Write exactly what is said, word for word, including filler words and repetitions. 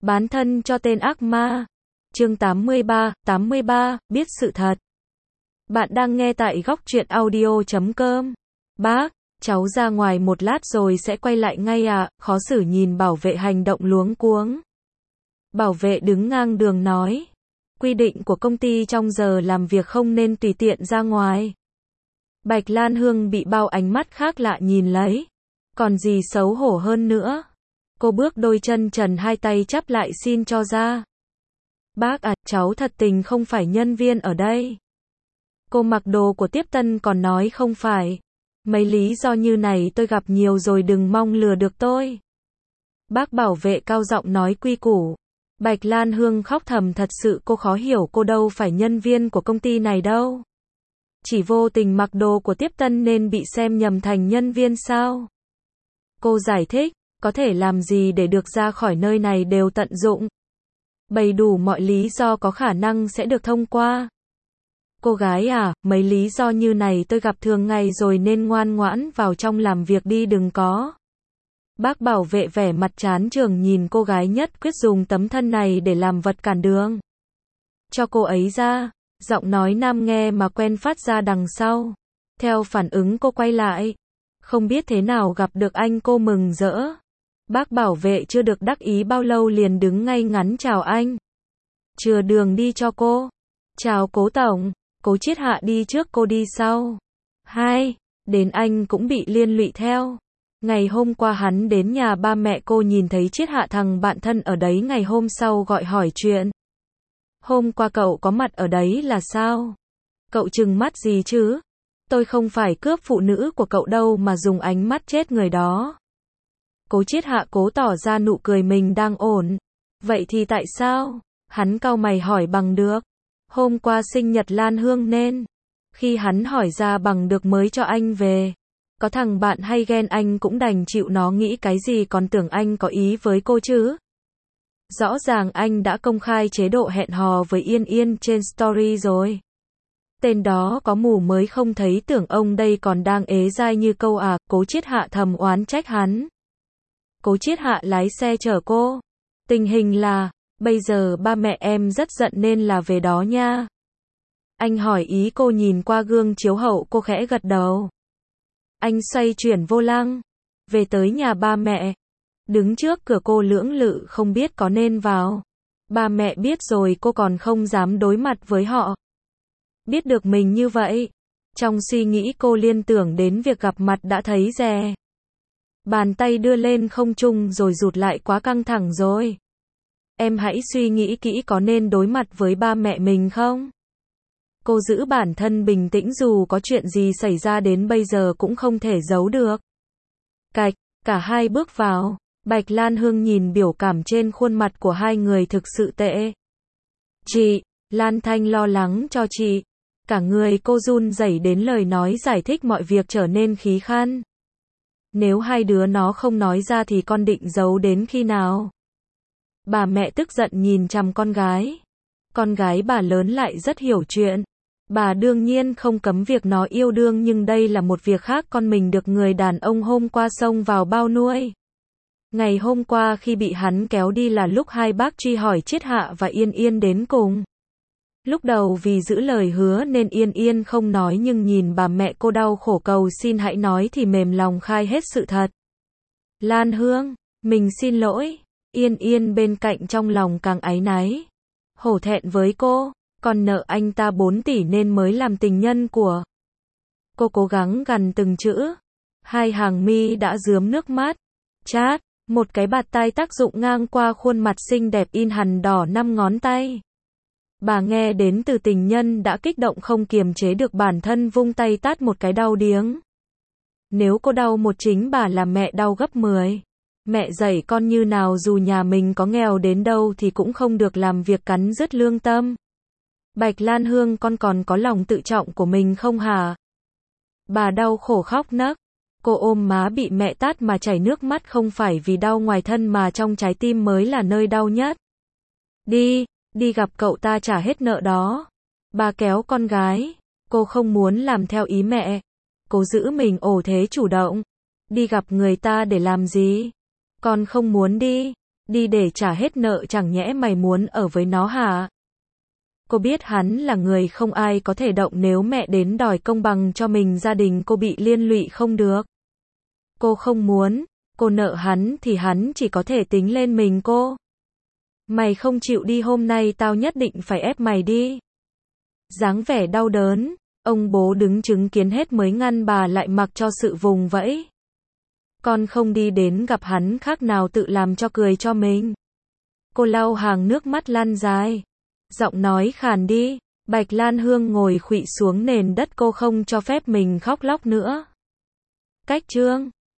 Bán thân cho tên ác ma. Chương tám mươi ba, tám mươi ba, biết sự thật. Bạn đang nghe tại góc truyện audio chấm com. Bác, cháu ra ngoài một lát rồi sẽ quay lại ngay ạ, khó xử nhìn bảo vệ hành động luống cuống. Bảo vệ đứng ngang đường nói. Quy định của công ty trong giờ làm việc không nên tùy tiện ra ngoài. Bạch Lan Hương bị bao ánh mắt khác lạ nhìn lấy. Còn gì xấu hổ hơn nữa. Cô bước đôi chân trần hai tay chắp lại xin cho ra. Bác à, cháu thật tình không phải nhân viên ở đây. Cô mặc đồ của tiếp tân còn nói không phải. Mấy lý do như này tôi gặp nhiều rồi, đừng mong lừa được tôi. Bác bảo vệ cao giọng nói quy củ. Bạch Lan Hương khóc thầm, thật sự cô khó hiểu, cô đâu phải nhân viên của công ty này đâu. Chỉ vô tình mặc đồ của tiếp tân nên bị xem nhầm thành nhân viên sao? Cô giải thích, có thể làm gì để được ra khỏi nơi này đều tận dụng. Bày đủ mọi lý do có khả năng sẽ được thông qua. Cô gái à, mấy lý do như này tôi gặp thường ngày rồi nên ngoan ngoãn vào trong làm việc đi, đừng có. Bác bảo vệ vẻ mặt chán chường nhìn cô gái nhất quyết dùng tấm thân này để làm vật cản đường. Cho cô ấy ra, giọng nói nam nghe mà quen phát ra đằng sau. Theo phản ứng cô quay lại. Không biết thế nào gặp được anh, cô mừng rỡ. Bác bảo vệ chưa được đắc ý bao lâu liền đứng ngay ngắn chào anh. Chừa đường đi cho cô. Chào cố tổng, cố Triết Hạ đi trước, cô đi sau. Hai, đến anh cũng bị liên lụy theo. Ngày hôm qua hắn đến nhà ba mẹ cô nhìn thấy Triết Hạ, thằng bạn thân ở đấy, ngày hôm sau gọi hỏi chuyện. Hôm qua cậu có mặt ở đấy là sao? Cậu trừng mắt gì chứ? Tôi không phải cướp phụ nữ của cậu đâu mà dùng ánh mắt chết người đó. Cố Triết Hạ cố tỏ ra nụ cười mình đang ổn. Vậy thì tại sao? Hắn cau mày hỏi bằng được. Hôm qua sinh nhật Lan Hương nên. Khi hắn hỏi ra bằng được mới cho anh về. Có thằng bạn hay ghen anh cũng đành chịu, nó nghĩ cái gì còn tưởng anh có ý với cô chứ. Rõ ràng anh đã công khai chế độ hẹn hò với Yên Yên trên story rồi. Tên đó có mù mới không thấy, tưởng ông đây còn đang ế dai như câu à. Cố Triết Hạ thầm oán trách hắn. Cố Triết Hạ lái xe chở cô. Tình hình là, bây giờ ba mẹ em rất giận nên là về đó nha. Anh hỏi ý cô, nhìn qua gương chiếu hậu cô khẽ gật đầu. Anh xoay chuyển vô lăng. Về tới nhà ba mẹ. Đứng trước cửa cô lưỡng lự không biết có nên vào. Ba mẹ biết rồi cô còn không dám đối mặt với họ. Biết được mình như vậy. Trong suy nghĩ cô liên tưởng đến việc gặp mặt đã thấy dè. Bàn tay đưa lên không trung rồi rụt lại, quá căng thẳng rồi. Em hãy suy nghĩ kỹ có nên đối mặt với ba mẹ mình không? Cô giữ bản thân bình tĩnh, dù có chuyện gì xảy ra đến bây giờ cũng không thể giấu được. Cạch, cả hai bước vào. Bạch Lan Hương nhìn biểu cảm trên khuôn mặt của hai người thực sự tệ. Chị, Lan Thanh lo lắng cho chị. Cả người cô run rẩy đến lời nói giải thích mọi việc trở nên khí khan. Nếu hai đứa nó không nói ra thì con định giấu đến khi nào? Bà mẹ tức giận nhìn chằm con gái. Con gái bà lớn lại rất hiểu chuyện. Bà đương nhiên không cấm việc nó yêu đương, nhưng đây là một việc khác. Con mình được người đàn ông hôm qua xông vào bao nuôi. Ngày hôm qua khi bị hắn kéo đi là lúc hai bác truy hỏi Triết Hạ và Yên Yên đến cùng. Lúc đầu vì giữ lời hứa nên Yên Yên không nói, nhưng nhìn bà mẹ cô đau khổ cầu xin hãy nói thì mềm lòng khai hết sự thật. Lan Hương, mình xin lỗi. Yên Yên bên cạnh trong lòng càng áy náy. Hổ thẹn với cô, còn nợ anh ta bốn tỷ nên mới làm tình nhân của. Cô cố gắng gằn từng chữ. Hai hàng mi đã rướm nước mắt. Chát, một cái bạt tai tác dụng ngang qua khuôn mặt xinh đẹp in hằn đỏ năm ngón tay. Bà nghe đến từ tình nhân đã kích động không kiềm chế được bản thân, vung tay tát một cái đau điếng. Nếu cô đau một chính bà là mẹ đau gấp mười. Mẹ dạy con như nào dù nhà mình có nghèo đến đâu thì cũng không được làm việc cắn rứt lương tâm. Bạch Lan Hương, con còn có lòng tự trọng của mình không hả? Bà đau khổ khóc nấc. Cô ôm má bị mẹ tát mà chảy nước mắt, không phải vì đau ngoài thân mà trong trái tim mới là nơi đau nhất. Đi, đi gặp cậu ta trả hết nợ đó. Bà kéo con gái. Cô không muốn làm theo ý mẹ. Cô giữ mình ổ thế chủ động. Đi gặp người ta để làm gì? Con không muốn đi. Đi để trả hết nợ chẳng nhẽ mày muốn ở với nó hả? Cô biết hắn là người không ai có thể động nếu mẹ đến đòi công bằng cho mình gia đình cô bị liên lụy không được. Cô không muốn, cô nợ hắn thì hắn chỉ có thể tính lên mình cô. Mày không chịu đi hôm nay tao nhất định phải ép mày đi. Dáng vẻ đau đớn, ông bố đứng chứng kiến hết mới ngăn bà lại mặc cho sự vùng vẫy. Con không đi đến gặp hắn khác nào tự làm cho cười cho mình. Cô lau hàng nước mắt lăn dài. Giọng nói khàn đi, Bạch Lan Hương ngồi khuỵu xuống nền đất, cô không cho phép mình khóc lóc nữa. Cách chương